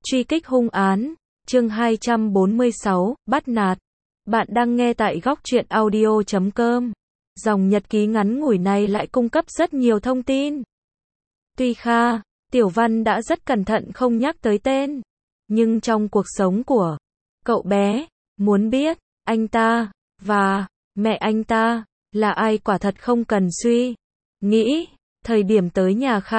Truy kích hung án, chương 246, bắt nạt. Bạn đang nghe tại góc truyện audio.com. Dòng nhật ký ngắn ngủi này lại cung cấp rất nhiều thông tin. Tuy Kha, Tiểu Văn đã rất cẩn thận không nhắc tới tên, nhưng trong cuộc sống của cậu bé, muốn biết anh ta và mẹ anh ta là ai quả thật không cần suy nghĩ. Thời điểm tới nhà Kha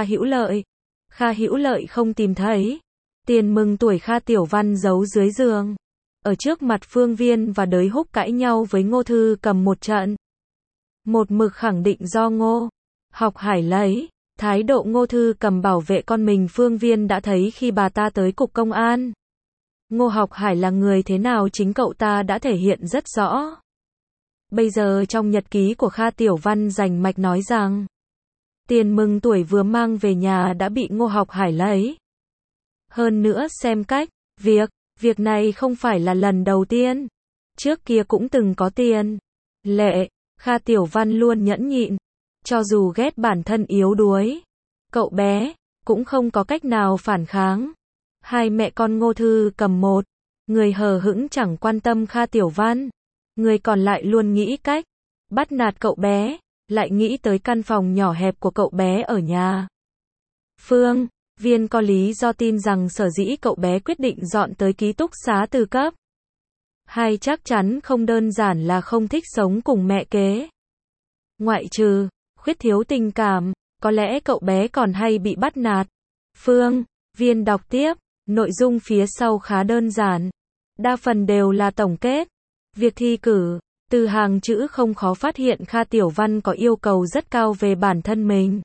Hữu Lợi không tìm thấy. Tiền mừng tuổi Kha Tiểu Văn giấu dưới giường. Ở trước mặt Phương Viên và Đới Húc cãi nhau với Ngô Thư Cầm một trận. Một mực khẳng định do Ngô Học Hải lấy. Thái độ Ngô Thư Cầm bảo vệ con mình Phương Viên đã thấy khi bà ta tới cục công an. Ngô Học Hải là người thế nào chính cậu ta đã thể hiện rất rõ. Bây giờ trong nhật ký của Kha Tiểu Văn rành mạch nói rằng tiền mừng tuổi vừa mang về nhà đã bị Ngô Học Hải lấy. Hơn nữa xem cách, việc này không phải là lần đầu tiên. Trước kia cũng từng có tiền lệ, Kha Tiểu Văn luôn nhẫn nhịn. Cho dù ghét bản thân yếu đuối, cậu bé cũng không có cách nào phản kháng. Hai mẹ con Ngô Thư Cầm một người hờ hững chẳng quan tâm Kha Tiểu Văn, người còn lại luôn nghĩ cách bắt nạt cậu bé, lại nghĩ tới căn phòng nhỏ hẹp của cậu bé ở nhà. Phương Viên có lý do tin rằng sở dĩ cậu bé quyết định dọn tới ký túc xá từ cấp 2 chắc chắn không đơn giản là không thích sống cùng mẹ kế. Ngoại trừ khuyết thiếu tình cảm, có lẽ cậu bé còn hay bị bắt nạt. Phương Viên đọc tiếp, nội dung phía sau khá đơn giản. Đa phần đều là tổng kết. Việc thi cử, từ hàng chữ không khó phát hiện Kha Tiểu Văn có yêu cầu rất cao về bản thân mình.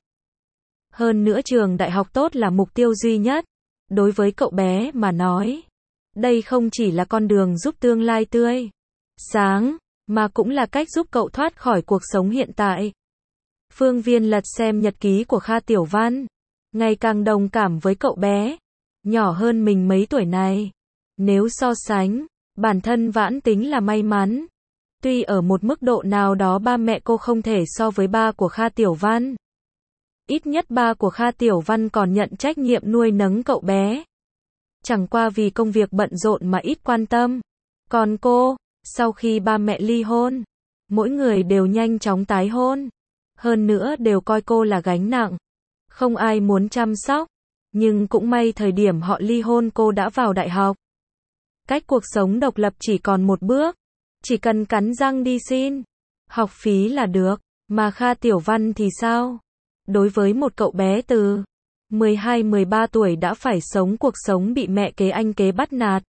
Hơn nữa trường đại học tốt là mục tiêu duy nhất. Đối với cậu bé mà nói, đây không chỉ là con đường giúp tương lai tươi sáng, mà cũng là cách giúp cậu thoát khỏi cuộc sống hiện tại. Phương Viên lật xem nhật ký của Kha Tiểu Văn, ngày càng đồng cảm với cậu bé, nhỏ hơn mình mấy tuổi này. Nếu so sánh, bản thân Vãn tính là may mắn. Tuy ở một mức độ nào đó ba mẹ cô không thể so với ba của Kha Tiểu Văn. Ít nhất ba của Kha Tiểu Văn còn nhận trách nhiệm nuôi nấng cậu bé. Chẳng qua vì công việc bận rộn mà ít quan tâm. Còn cô, sau khi ba mẹ ly hôn, mỗi người đều nhanh chóng tái hôn. Hơn nữa đều coi cô là gánh nặng. Không ai muốn chăm sóc. Nhưng cũng may thời điểm họ ly hôn cô đã vào đại học. Cách cuộc sống độc lập chỉ còn một bước. Chỉ cần cắn răng đi xin học phí là được. Mà Kha Tiểu Văn thì sao? Đối với một cậu bé từ 12-13 tuổi đã phải sống cuộc sống bị mẹ kế anh kế bắt nạt.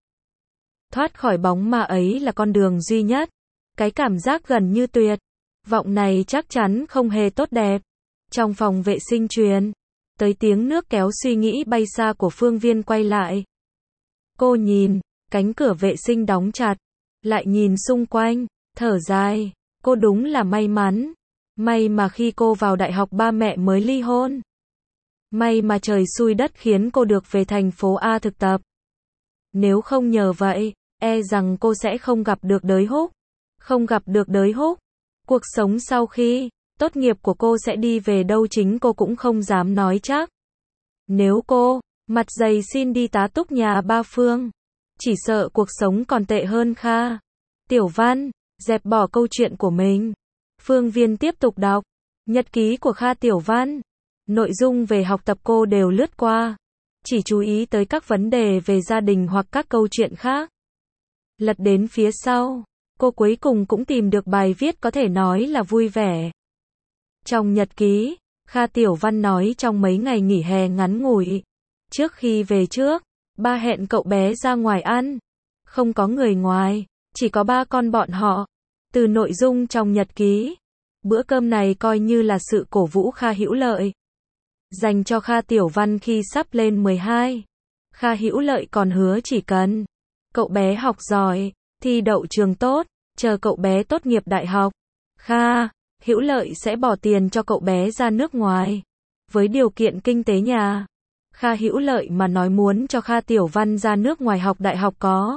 Thoát khỏi bóng ma ấy là con đường duy nhất. Cái cảm giác gần như tuyệt vọng này chắc chắn không hề tốt đẹp. Trong phòng vệ sinh truyền tới tiếng nước kéo suy nghĩ bay xa của Phương Viên quay lại. Cô nhìn cánh cửa vệ sinh đóng chặt, lại nhìn xung quanh, thở dài. Cô đúng là may mắn. May mà khi cô vào đại học ba mẹ mới ly hôn. May mà trời xui đất khiến cô được về thành phố A thực tập. Nếu không nhờ vậy, e rằng cô sẽ không gặp được Đới Húc. Không gặp được Đới Húc, cuộc sống sau khi tốt nghiệp của cô sẽ đi về đâu chính cô cũng không dám nói chắc. Nếu cô mặt dày xin đi tá túc nhà ba Phương, chỉ sợ cuộc sống còn tệ hơn Kha Tiểu Văn. Dẹp bỏ câu chuyện của mình, Phương Viên tiếp tục đọc nhật ký của Kha Tiểu Văn. Nội dung về học tập cô đều lướt qua, chỉ chú ý tới các vấn đề về gia đình hoặc các câu chuyện khác. Lật đến phía sau, cô cuối cùng cũng tìm được bài viết có thể nói là vui vẻ. Trong nhật ký, Kha Tiểu Văn nói trong mấy ngày nghỉ hè ngắn ngủi, trước khi về trước, ba hẹn cậu bé ra ngoài ăn. Không có người ngoài, chỉ có ba con bọn họ. Từ nội dung trong nhật ký, bữa cơm này coi như là sự cổ vũ Kha Hữu Lợi dành cho Kha Tiểu Văn khi sắp lên 12. Kha Hữu Lợi còn hứa chỉ cần cậu bé học giỏi, thi đậu trường tốt, chờ cậu bé tốt nghiệp đại học, Kha Hữu Lợi sẽ bỏ tiền cho cậu bé ra nước ngoài. Với điều kiện kinh tế nhà Kha Hữu Lợi mà nói muốn cho Kha Tiểu Văn ra nước ngoài học đại học có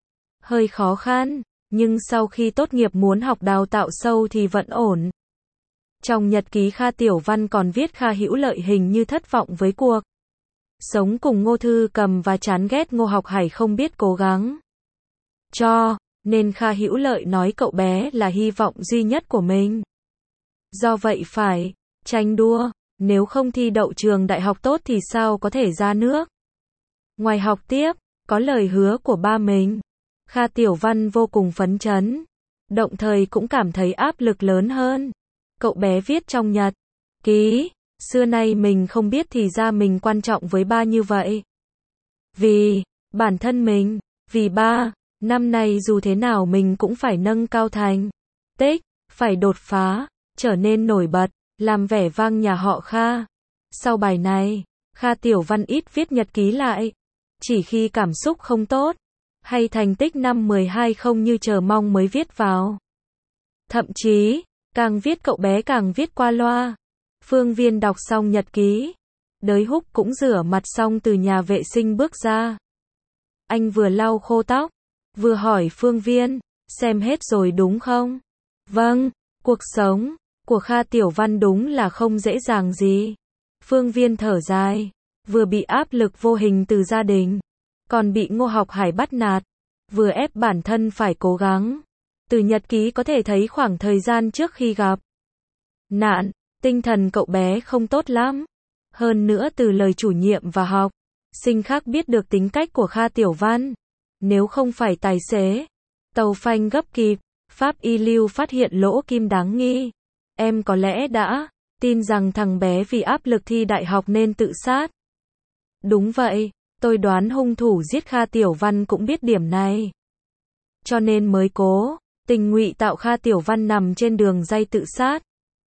hơi khó khăn, nhưng sau khi tốt nghiệp muốn học đào tạo sâu thì vẫn ổn. Trong nhật ký Kha Tiểu Văn còn viết Kha Hữu Lợi hình như thất vọng với cuộc sống cùng Ngô Thư Cầm và chán ghét Ngô Học Hải không biết cố gắng. Cho nên Kha Hữu Lợi nói cậu bé là hy vọng duy nhất của mình. Do vậy phải tranh đua, nếu không thi đậu trường đại học tốt thì sao có thể ra nước. Ngoài học tiếp, có lời hứa của ba mình, Kha Tiểu Văn vô cùng phấn chấn, đồng thời cũng cảm thấy áp lực lớn hơn. Cậu bé viết trong nhật ký, xưa nay mình không biết thì ra mình quan trọng với ba như vậy. Vì bản thân mình, vì ba, năm nay dù thế nào mình cũng phải nâng cao thành tích, phải đột phá, trở nên nổi bật, làm vẻ vang nhà họ Kha. Sau bài này, Kha Tiểu Văn ít viết nhật ký lại. Chỉ khi cảm xúc không tốt, hay thành tích năm 12 không như chờ mong mới viết vào. Thậm chí, càng viết cậu bé càng viết qua loa. Phương Viên đọc xong nhật ký, Đới Húc cũng rửa mặt xong từ nhà vệ sinh bước ra. Anh vừa lau khô tóc, vừa hỏi Phương Viên, xem hết rồi đúng không? Vâng, cuộc sống của Kha Tiểu Văn đúng là không dễ dàng gì. Phương Viên thở dài, vừa bị áp lực vô hình từ gia đình, còn bị Ngô Học Hải bắt nạt, vừa ép bản thân phải cố gắng. Từ nhật ký có thể thấy khoảng thời gian trước khi gặp nạn, tinh thần cậu bé không tốt lắm. Hơn nữa từ lời chủ nhiệm và học sinh khác biết được tính cách của Kha Tiểu Văn. Nếu không phải tài xế tàu phanh gấp kịp, pháp y Lưu phát hiện lỗ kim đáng nghi, em có lẽ đã tin rằng thằng bé vì áp lực thi đại học nên tự sát. Đúng vậy, tôi đoán hung thủ giết Kha Tiểu Văn cũng biết điểm này, cho nên mới cố tình ngụy tạo Kha Tiểu Văn nằm trên đường ray tự sát.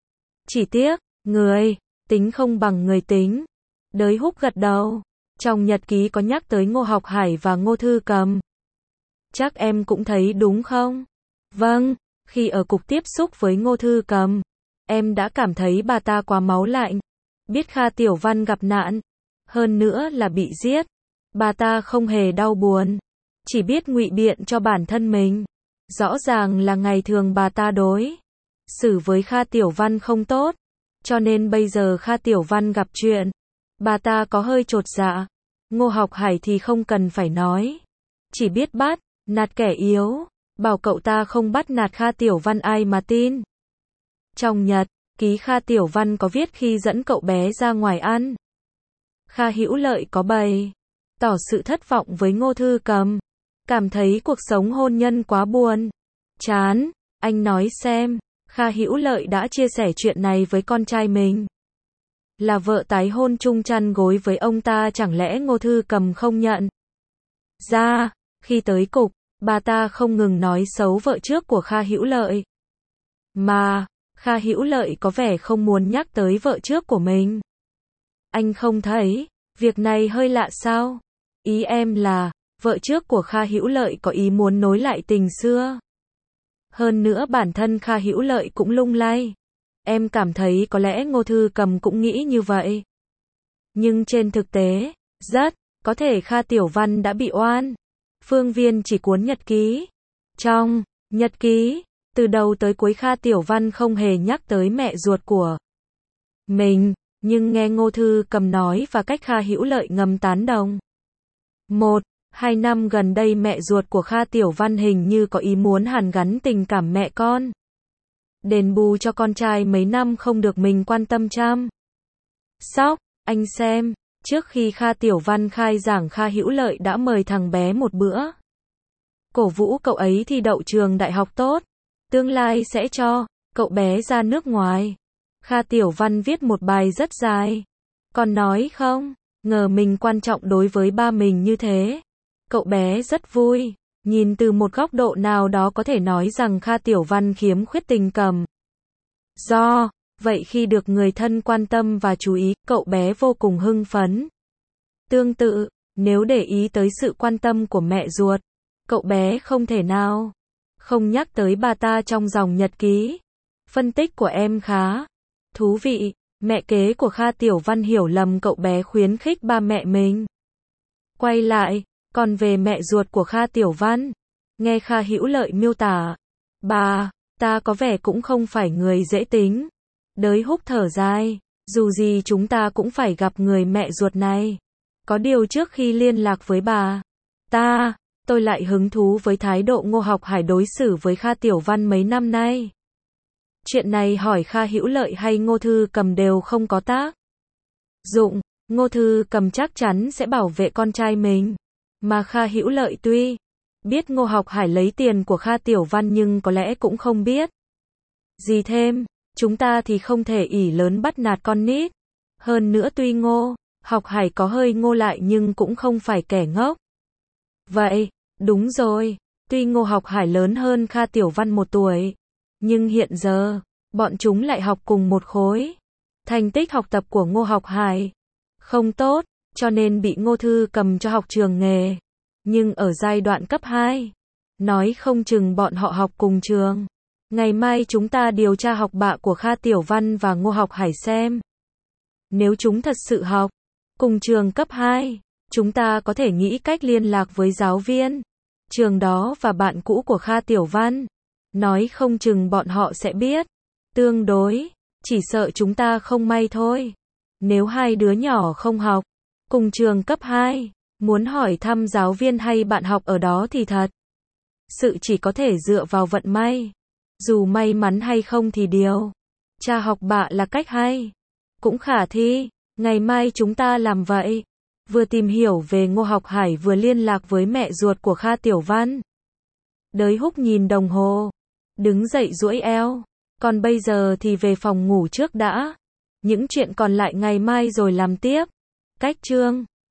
Chỉ tiếc, người tính không bằng người tính. Đới Húc gật đầu. Trong nhật ký có nhắc tới Ngô Học Hải và Ngô Thư Cầm. Chắc em cũng thấy đúng không? Vâng, khi ở cục tiếp xúc với Ngô Thư Cầm, em đã cảm thấy bà ta quá máu lạnh. Biết Kha Tiểu Văn gặp nạn, hơn nữa là bị giết, bà ta không hề đau buồn, chỉ biết ngụy biện cho bản thân mình. Rõ ràng là ngày thường bà ta đối xử với Kha Tiểu Văn không tốt, cho nên bây giờ Kha Tiểu Văn gặp chuyện, bà ta có hơi chột dạ. Ngô Học Hải thì không cần phải nói, chỉ biết bắt nạt kẻ yếu, bảo cậu ta không bắt nạt Kha Tiểu Văn ai mà tin. Trong nhật ký Kha Tiểu Văn có viết khi dẫn cậu bé ra ngoài ăn, Kha Hữu Lợi có bày tỏ sự thất vọng với Ngô Thư Cầm, cảm thấy cuộc sống hôn nhân quá buồn chán. Anh nói xem, Kha Hữu Lợi đã chia sẻ chuyện này với con trai mình, là vợ tái hôn chung chăn gối với ông ta, chẳng lẽ Ngô Thư Cầm không nhận ra. Khi tới cục, bà ta không ngừng nói xấu vợ trước của Kha Hữu Lợi, mà Kha Hữu Lợi có vẻ không muốn nhắc tới vợ trước của mình. Anh không thấy việc này hơi lạ sao? Ý em là vợ trước của Kha Hữu Lợi có ý muốn nối lại tình xưa. Hơn nữa bản thân Kha Hữu Lợi cũng lung lay. Em cảm thấy có lẽ Ngô Thư Cầm cũng nghĩ như vậy. Nhưng trên thực tế, rất có thể Kha Tiểu Văn đã bị oan. Phương Viên chỉ cuốn nhật ký. Trong nhật ký, từ đầu tới cuối Kha Tiểu Văn không hề nhắc tới mẹ ruột của mình, nhưng nghe Ngô Thư Cầm nói và cách Kha Hữu Lợi ngầm tán đồng. 1-2 năm gần đây mẹ ruột của Kha Tiểu Văn hình như có ý muốn hàn gắn tình cảm mẹ con, đền bù cho con trai mấy năm không được mình quan tâm chăm sóc. Anh xem, trước khi Kha Tiểu Văn khai giảng Kha Hữu Lợi đã mời thằng bé một bữa, cổ vũ cậu ấy thi đậu trường đại học tốt, tương lai sẽ cho cậu bé ra nước ngoài. Kha Tiểu Văn viết một bài rất dài, còn nói không ngờ mình quan trọng đối với ba mình như thế. Cậu bé rất vui. Nhìn từ một góc độ nào đó có thể nói rằng Kha Tiểu Văn khiếm khuyết tình cảm. Do vậy khi được người thân quan tâm và chú ý, cậu bé vô cùng hưng phấn. Tương tự, nếu để ý tới sự quan tâm của mẹ ruột, cậu bé không thể nào không nhắc tới bà ta trong dòng nhật ký. Phân tích của em khá thú vị. Mẹ kế của Kha Tiểu Văn hiểu lầm cậu bé khuyến khích ba mẹ mình. Quay lại, còn về mẹ ruột của Kha Tiểu Văn, nghe Kha Hữu Lợi miêu tả, bà ta có vẻ cũng không phải người dễ tính. Đới Húc thở dài, dù gì chúng ta cũng phải gặp người mẹ ruột này. Có điều trước khi liên lạc với bà ta, tôi lại hứng thú với thái độ Ngô Học Hải đối xử với Kha Tiểu Văn mấy năm nay. Chuyện này hỏi Kha Hữu Lợi hay Ngô Thư Cầm đều không có tác dụng. Ngô Thư Cầm chắc chắn sẽ bảo vệ con trai mình. Mà Kha Hữu Lợi tuy biết Ngô Học Hải lấy tiền của Kha Tiểu Văn nhưng có lẽ cũng không biết gì thêm. Chúng ta thì không thể ỷ lớn bắt nạt con nít. Hơn nữa tuy Ngô Học Hải có hơi ngô lại nhưng cũng không phải kẻ ngốc. Vậy, đúng rồi, tuy Ngô Học Hải lớn hơn Kha Tiểu Văn 1 tuổi, nhưng hiện giờ, bọn chúng lại học cùng một khối. Thành tích học tập của Ngô Học Hải không tốt, cho nên bị Ngô Thư Cầm cho học trường nghề. Nhưng ở giai đoạn cấp 2, nói không chừng bọn họ học cùng trường. Ngày mai chúng ta điều tra học bạ của Kha Tiểu Văn và Ngô Học Hải xem. Nếu chúng thật sự học cùng trường cấp 2, chúng ta có thể nghĩ cách liên lạc với giáo viên trường đó và bạn cũ của Kha Tiểu Văn. Nói không chừng bọn họ sẽ biết. Tương đối, chỉ sợ chúng ta không may thôi. Nếu hai đứa nhỏ không học cùng trường cấp 2, muốn hỏi thăm giáo viên hay bạn học ở đó thì thật sự chỉ có thể dựa vào vận may. Dù may mắn hay không thì điều tra học bạ là cách hay, cũng khả thi. Ngày mai chúng ta làm vậy. Vừa tìm hiểu về Ngô Học Hải vừa liên lạc với mẹ ruột của Kha Tiểu Văn. Đới Húc nhìn đồng hồ, đứng dậy duỗi eo. Còn bây giờ thì về phòng ngủ trước đã. Những chuyện còn lại ngày mai rồi làm tiếp. Cách chương